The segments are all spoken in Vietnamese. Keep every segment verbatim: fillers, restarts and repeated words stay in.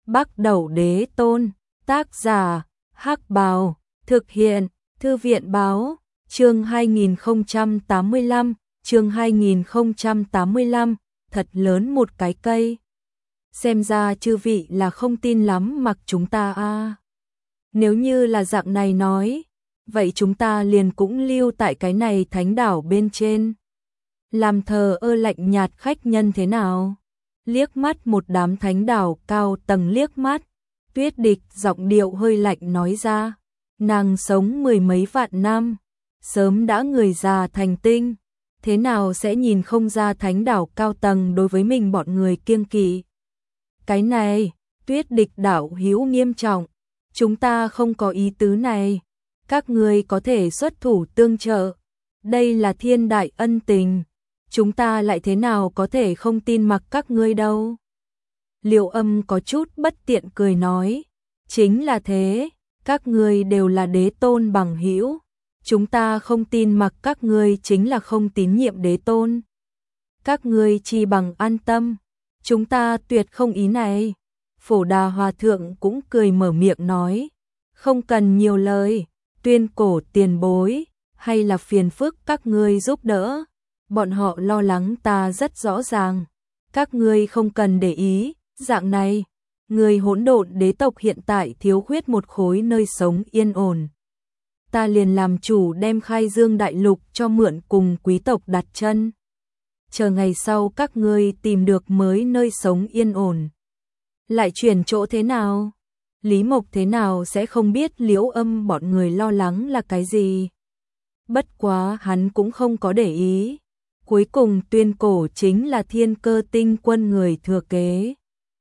Bắc Đẩu Đế Tôn, tác giả, Hắc Bào, thực hiện, Thư viện báo, chương hai nghìn không trăm tám mươi lăm, chương hai nghìn không trăm tám mươi lăm, thật lớn một cái cây. Xem ra chư vị là không tin lắm mặc chúng ta a. À. Nếu như là dạng này nói, vậy chúng ta liền cũng lưu tại cái này thánh đảo bên trên. Làm thờ ơ lạnh nhạt khách nhân thế nào? Liếc mắt một đám thánh đảo cao tầng liếc mắt, Tuyết Địch giọng điệu hơi lạnh nói ra, nàng sống mười mấy vạn năm, sớm đã người già thành tinh, thế nào sẽ nhìn không ra thánh đảo cao tầng đối với mình bọn người kiêng kỵ. Cái này, Tuyết Địch đạo hữu nghiêm trọng, chúng ta không có ý tứ này, các ngươi có thể xuất thủ tương trợ, đây là thiên đại ân tình. Chúng ta lại thế nào có thể không tin mặc các ngươi đâu. Liệu Âm có chút bất tiện cười nói, chính là thế, các ngươi đều là đế tôn bằng hữu, chúng ta không tin mặc các ngươi chính là không tín nhiệm đế tôn. Các ngươi chỉ bằng an tâm, chúng ta tuyệt không ý này. Phổ Đà Hòa Thượng cũng cười mở miệng nói, không cần nhiều lời, Tuyên Cổ tiền bối, hay là phiền phức các ngươi giúp đỡ. Bọn họ lo lắng ta rất rõ ràng, các ngươi không cần để ý, dạng này, người hỗn độn đế tộc hiện tại thiếu khuyết một khối nơi sống yên ổn. Ta liền làm chủ đem Khai Dương đại lục cho mượn cùng quý tộc đặt chân. Chờ ngày sau các ngươi tìm được mới nơi sống yên ổn. Lại chuyển chỗ thế nào? Lý Mộc thế nào sẽ không biết Liễu Âm bọn người lo lắng là cái gì? Bất quá hắn cũng không có để ý. Cuối cùng Tuyên Cổ chính là Thiên Cơ Tinh quân người thừa kế.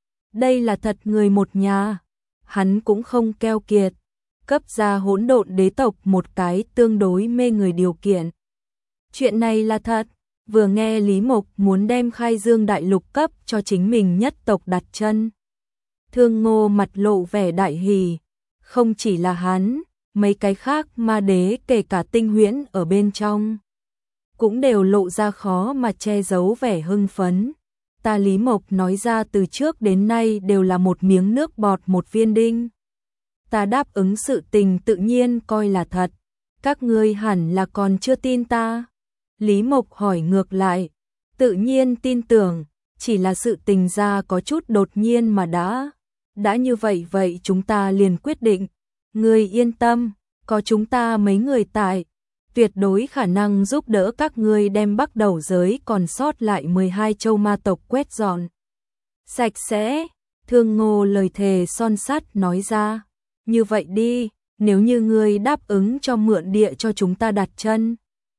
Đây là thật người một nhà, hắn cũng không keo kiệt, cấp ra hỗn độn đế tộc một cái tương đối mê người điều kiện. Chuyện này là thật, vừa nghe Lý Mộc muốn đem Khai Dương đại lục cấp cho chính mình nhất tộc đặt chân. Thương Ngô mặt lộ vẻ đại hỉ, không chỉ là hắn, mấy cái khác ma đế kể cả Tinh Huyễn ở bên trong cũng đều lộ ra khó mà che giấu vẻ hưng phấn. Ta Lý Mộc nói ra từ trước đến nay đều là một miếng nước bọt một viên đinh. Ta đáp ứng sự tình tự nhiên coi là thật, các ngươi hẳn là còn chưa tin ta. Lý Mộc hỏi ngược lại, tự nhiên tin tưởng, chỉ là sự tình ra có chút đột nhiên mà đã. Đã như vậy vậy chúng ta liền quyết định, ngươi yên tâm, có chúng ta mấy người tại, tuyệt đối khả năng giúp đỡ các ngươi đem Bắc Đẩu giới còn sót lại mười hai châu ma tộc quét dọn sạch sẽ. Thương Ngô lời thề son sắt nói ra, như vậy đi, nếu như ngươi đáp ứng cho mượn địa cho chúng ta đặt chân,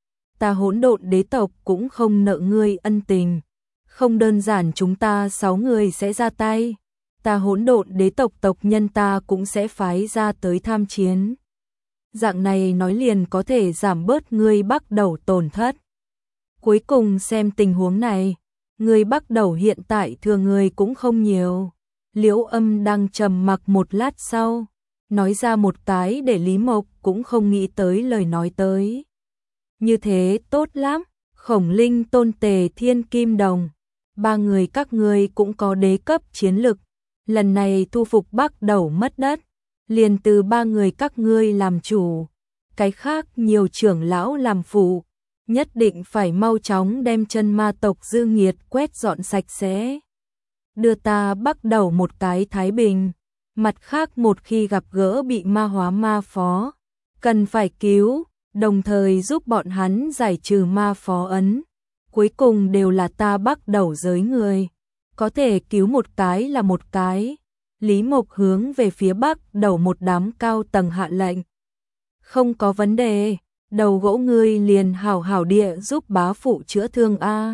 ta hỗn độn đế tộc cũng không nợ ngươi ân tình, không đơn giản chúng ta sáu người sẽ ra tay, ta hỗn độn đế tộc tộc nhân ta cũng sẽ phái ra tới tham chiến. Dạng này nói liền có thể giảm bớt ngươi Bắc Đẩu tổn thất. Cuối cùng xem tình huống này, ngươi Bắc Đẩu hiện tại thừa người cũng không nhiều. Liễu Âm đang trầm mặc một lát sau, nói ra một cái để Lý Mộc cũng không nghĩ tới lời nói tới. Như thế tốt lắm, Khổng Linh Tôn Tề Thiên Kim Đồng, ba người các ngươi cũng có đế cấp chiến lực, lần này thu phục Bắc Đẩu mất đất, liền từ ba người các ngươi làm chủ, cái khác nhiều trưởng lão làm phụ, nhất định phải mau chóng đem chân ma tộc dư nghiệt quét dọn sạch sẽ. Đưa ta Bắc Đẩu một cái thái bình, mặt khác một khi gặp gỡ bị ma hóa ma phó, cần phải cứu, đồng thời giúp bọn hắn giải trừ ma phó ấn. Cuối cùng đều là ta Bắc Đẩu giới người, có thể cứu một cái là một cái. Lý Mộc hướng về phía Bắc Đẩu một đám cao tầng hạ lệnh. Không có vấn đề, đầu gỗ ngươi liền hảo hảo địa giúp bá phụ chữa thương a.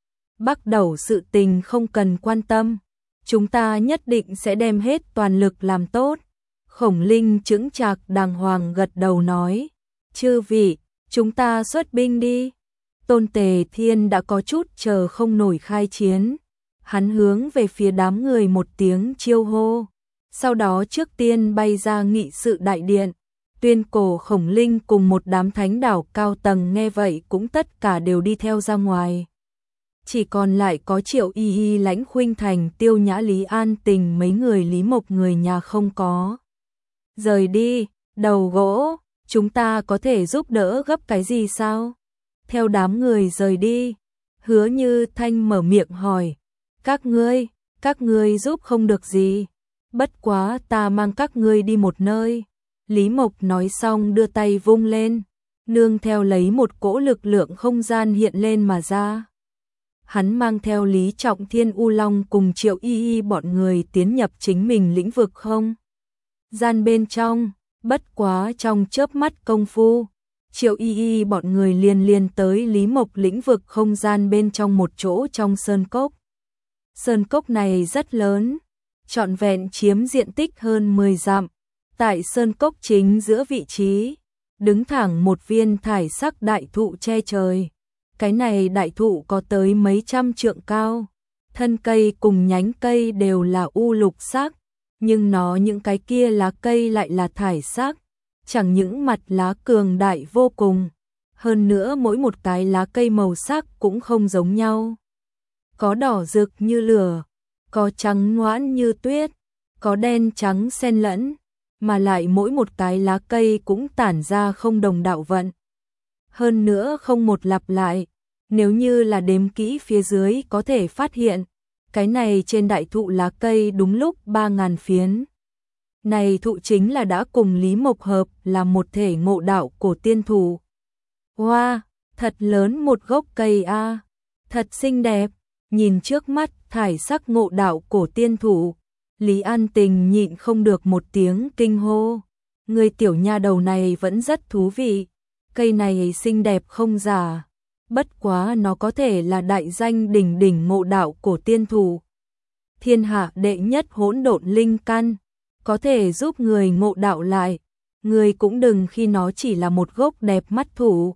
Bắc Đẩu sự tình không cần quan tâm, chúng ta nhất định sẽ đem hết toàn lực làm tốt. Khổng Linh chững chạc đàng hoàng gật đầu nói, chư vị, chúng ta xuất binh đi. Tôn Tề Thiên đã có chút chờ không nổi khai chiến. Hắn hướng về phía đám người một tiếng chiêu hô, sau đó trước tiên bay ra nghị sự đại điện. Tuyên Cổ Khổng Linh cùng một đám thánh đảo cao tầng nghe vậy cũng tất cả đều đi theo ra ngoài. chỉ còn lại có Triệu Y Y, Lãnh Khuynh Thành, Tiêu Nhã, Lý An Tình mấy người. Lý Mộc người nhà không có rời đi. Đầu gỗ, chúng ta có thể giúp đỡ gấp cái gì sao? Theo đám người rời đi, Hứa Như Thanh mở miệng hỏi, các ngươi, các ngươi giúp không được gì, bất quá ta mang các ngươi đi một nơi. Lý Mộc nói xong đưa tay vung lên, nương theo lấy một cỗ lực lượng không gian hiện lên mà ra. Hắn mang theo Lý Trọng Thiên, U Long cùng Triệu Y Y bọn người tiến nhập chính mình lĩnh vực không gian bên trong, bất quá trong chớp mắt công phu, Triệu Y Y bọn người liền liền tới Lý Mộc lĩnh vực không gian bên trong một chỗ trong sơn cốc. Sơn cốc này rất lớn, trọn vẹn chiếm diện tích hơn mười dặm. Tại sơn cốc chính giữa vị trí, đứng thẳng một viên thải sắc đại thụ che trời. Cái này đại thụ có tới mấy trăm trượng cao, thân cây cùng nhánh cây đều là u lục sắc, nhưng nó những cái kia lá cây lại là thải sắc, chẳng những mặt lá cường đại vô cùng, hơn nữa mỗi một cái lá cây màu sắc cũng không giống nhau. Có đỏ rực như lửa, có trắng ngoãn như tuyết, có đen trắng xen lẫn, mà lại mỗi một cái lá cây cũng tản ra không đồng đạo vận. Hơn nữa không một lặp lại, nếu như là đếm kỹ phía dưới có thể phát hiện, cái này trên đại thụ lá cây đúng lúc ba ngàn phiến. Này thụ chính là đã cùng Lý Mộc hợp là một thể ngộ đạo cổ tiên thụ. Hoa, wow, thật lớn một gốc cây a, à, thật xinh đẹp, nhìn trước mắt thải sắc ngộ đạo cổ tiên thụ. Lý An Tình nhịn không được một tiếng kinh hô, người tiểu nha đầu này vẫn rất thú vị, cây này xinh đẹp không giả, bất quá nó có thể là đại danh đỉnh đỉnh ngộ đạo cổ tiên thụ. Thiên hạ đệ nhất hỗn độn linh căn, có thể giúp người ngộ đạo lại, người cũng đừng khi nó chỉ là một gốc đẹp mắt thụ.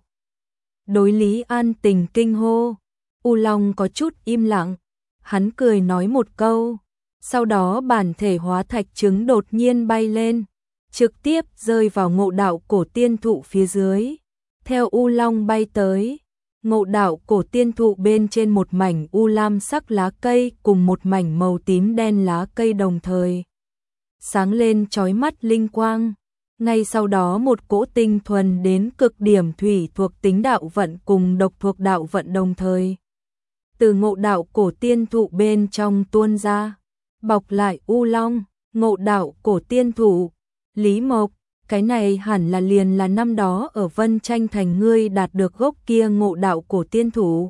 Đối Lý An Tình kinh hô, U Long có chút im lặng, hắn cười nói một câu. Sau đó bản thể hóa thạch trứng đột nhiên bay lên, trực tiếp rơi vào ngộ đạo cổ tiên thụ phía dưới. Theo U Long bay tới, ngộ đạo cổ tiên thụ bên trên một mảnh u lam sắc lá cây cùng một mảnh màu tím đen lá cây đồng thời sáng lên chói mắt linh quang. Ngay sau đó một cỗ tinh thuần đến cực điểm thủy thuộc tính đạo vận cùng độc thuộc đạo vận đồng thời từ ngộ đạo cổ tiên thụ bên trong tuôn ra, bọc lại U Long. Ngộ đạo cổ tiên thụ, Lý Mộc, cái này hẳn là liền là năm đó ở Vân Tranh Thành ngươi đạt được gốc kia ngộ đạo cổ tiên thụ.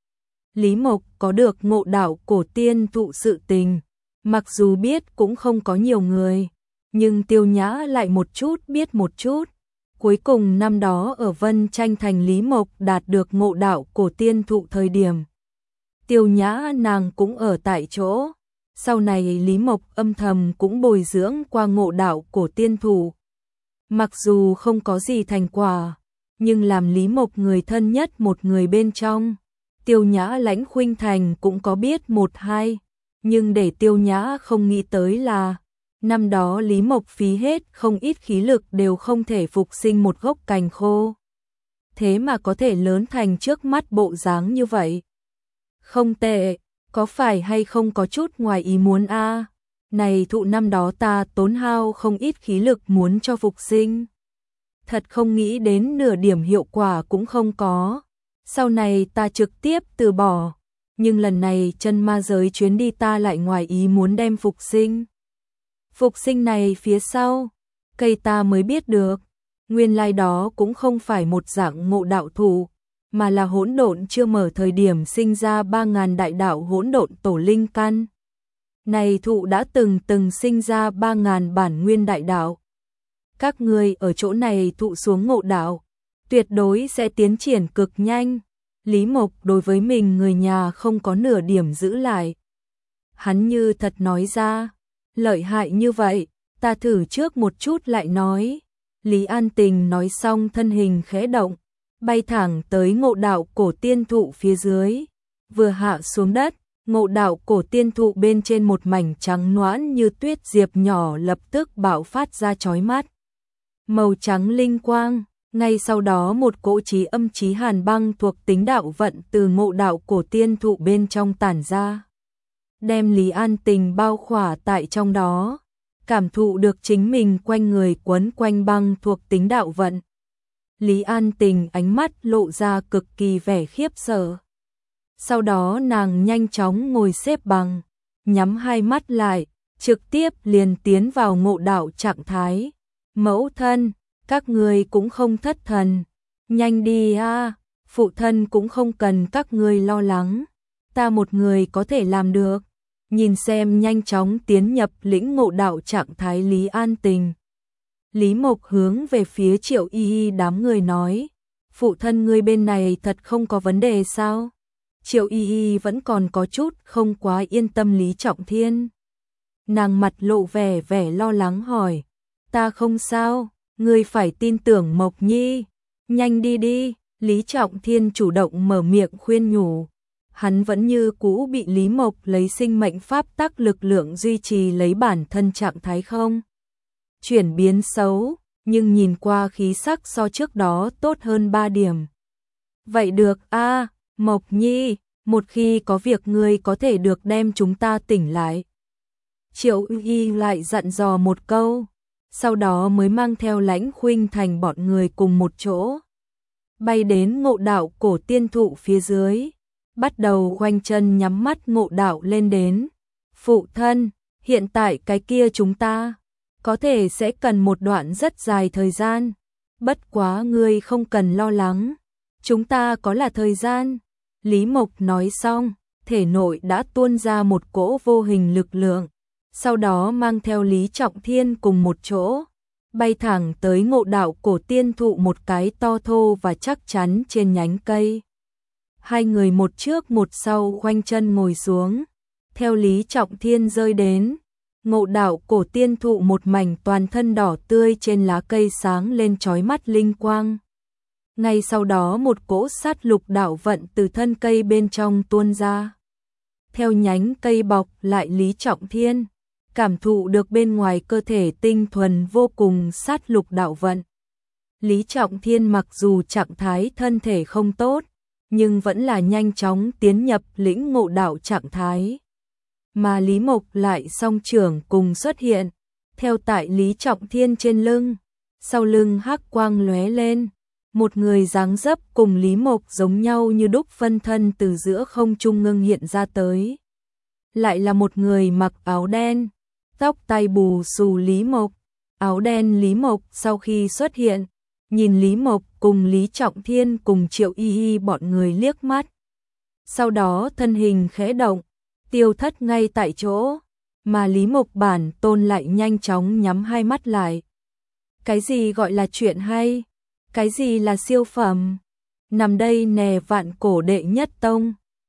Lý Mộc có được ngộ đạo cổ tiên thụ sự tình, mặc dù biết cũng không có nhiều người, nhưng Tiêu Nhã lại một chút biết một chút. Cuối cùng năm đó ở Vân Tranh Thành Lý Mộc đạt được ngộ đạo cổ tiên thụ thời điểm, Tiêu Nhã nàng cũng ở tại chỗ. Sau này Lý Mộc âm thầm cũng bồi dưỡng qua ngộ đạo cổ tiên thụ. Mặc dù không có gì thành quả, nhưng làm Lý Mộc người thân nhất một người bên trong, Tiêu Nhã, Lãnh Khuynh Thành cũng có biết một hai. Nhưng để Tiêu Nhã không nghĩ tới là, năm đó Lý Mộc phí hết không ít khí lực đều không thể phục sinh một gốc cành khô. Thế mà có thể lớn thành trước mắt bộ dáng như vậy. Không tệ. Có phải hay không có chút ngoài ý muốn a? À? Này thụ năm đó ta tốn hao không ít khí lực muốn cho phục sinh. Thật không nghĩ đến nửa điểm hiệu quả cũng không có. Sau này ta trực tiếp từ bỏ. Nhưng lần này chân ma giới chuyến đi ta lại ngoài ý muốn đem phục sinh. Phục sinh này phía sau, cây ta mới biết được. Nguyên lai đó cũng không phải một dạng ngộ đạo thụ, mà là hỗn độn chưa mở thời điểm sinh ra ba ngàn đại đạo hỗn độn tổ linh căn. Này thụ đã từng từng sinh ra ba ngàn bản nguyên đại đạo. Các ngươi ở chỗ này thụ xuống ngộ đạo, tuyệt đối sẽ tiến triển cực nhanh. Lý Mộc đối với mình người nhà không có nửa điểm giữ lại. Hắn như thật nói ra, lợi hại như vậy, ta thử trước một chút lại nói. Lý An Tình nói xong thân hình khẽ động, bay thẳng tới ngộ đạo cổ tiên thụ phía dưới, vừa hạ xuống đất, ngộ đạo cổ tiên thụ bên trên một mảnh trắng noãn như tuyết diệp nhỏ lập tức bạo phát ra chói mắt. Màu trắng linh quang, Ngay sau đó một cỗ chí âm chí hàn băng thuộc tính đạo vận từ ngộ đạo cổ tiên thụ bên trong tản ra, đem Lý An Tình bao khỏa tại trong đó, cảm thụ được chính mình quanh người quấn quanh băng thuộc tính đạo vận. Lý An Tình ánh mắt lộ ra cực kỳ vẻ khiếp sợ. Sau đó nàng nhanh chóng ngồi xếp bằng, nhắm hai mắt lại, trực tiếp liền tiến vào ngộ đạo trạng thái. Mẫu thân, các ngươi cũng không thất thần, nhanh đi a, phụ thân cũng không cần các ngươi lo lắng, ta một người có thể làm được. Nhìn xem nhanh chóng tiến nhập lĩnh ngộ đạo trạng thái Lý An Tình, Lý Mộc hướng về phía Triệu Y Y đám người nói, phụ thân ngươi bên này thật không có vấn đề sao? Triệu Y Y vẫn còn có chút không quá yên tâm Lý Trọng Thiên. Nàng mặt lộ vẻ vẻ lo lắng hỏi, ta không sao, ngươi phải tin tưởng Mộc Nhi, nhanh đi đi. Lý Trọng Thiên chủ động mở miệng khuyên nhủ. Hắn vẫn như cũ bị Lý Mộc lấy sinh mệnh pháp tắc lực lượng duy trì lấy bản thân trạng thái không chuyển biến xấu, nhưng nhìn qua khí sắc so trước đó tốt hơn ba điểm. Vậy được a, Mộc Nhi, một khi có việc ngươi có thể được đem chúng ta tỉnh lại. Triệu Y lại dặn dò một câu, sau đó mới mang theo Lãnh Khuynh Thành bọn người cùng một chỗ, bay đến ngộ đạo cổ tiên thụ phía dưới, bắt đầu khoanh chân nhắm mắt ngộ đạo lên đến. Phụ thân, hiện tại cái kia chúng ta có thể sẽ cần một đoạn rất dài thời gian, bất quá ngươi không cần lo lắng, chúng ta có là thời gian. Lý Mộc nói xong, thể nội đã tuôn ra một cỗ vô hình lực lượng, sau đó mang theo Lý Trọng Thiên cùng một chỗ, bay thẳng tới ngộ đạo cổ tiên thụ một cái to thô và chắc chắn trên nhánh cây. Hai người một trước một sau khoanh chân ngồi xuống, theo Lý Trọng Thiên rơi đến, ngộ đạo cổ tiên thụ một mảnh toàn thân đỏ tươi trên lá cây sáng lên chói mắt linh quang. Ngay sau đó một cỗ sát lục đạo vận từ thân cây bên trong tuôn ra. Theo nhánh cây bọc lại Lý Trọng Thiên, cảm thụ được bên ngoài cơ thể tinh thuần vô cùng sát lục đạo vận. Lý Trọng Thiên mặc dù trạng thái thân thể không tốt, nhưng vẫn là nhanh chóng tiến nhập lĩnh ngộ đạo trạng thái. Mà Lý Mộc lại song trưởng cùng xuất hiện, theo tại Lý Trọng Thiên trên lưng, sau lưng hắc quang lóe lên, một người dáng dấp cùng Lý Mộc giống nhau như đúc phân thân từ giữa không trung ngưng hiện ra tới. Lại là một người mặc áo đen, tóc tai bù xù Lý Mộc. Áo đen Lý Mộc sau khi xuất hiện, nhìn Lý Mộc cùng Lý Trọng Thiên cùng Triệu Y Y bọn người liếc mắt. Sau đó thân hình khẽ động, tiêu thất ngay tại chỗ, mà Lý Mộc bản tôn lại nhanh chóng nhắm hai mắt lại. Cái gì gọi là chuyện hay? Cái gì là siêu phẩm? Nằm đây nè vạn cổ đệ nhất tông.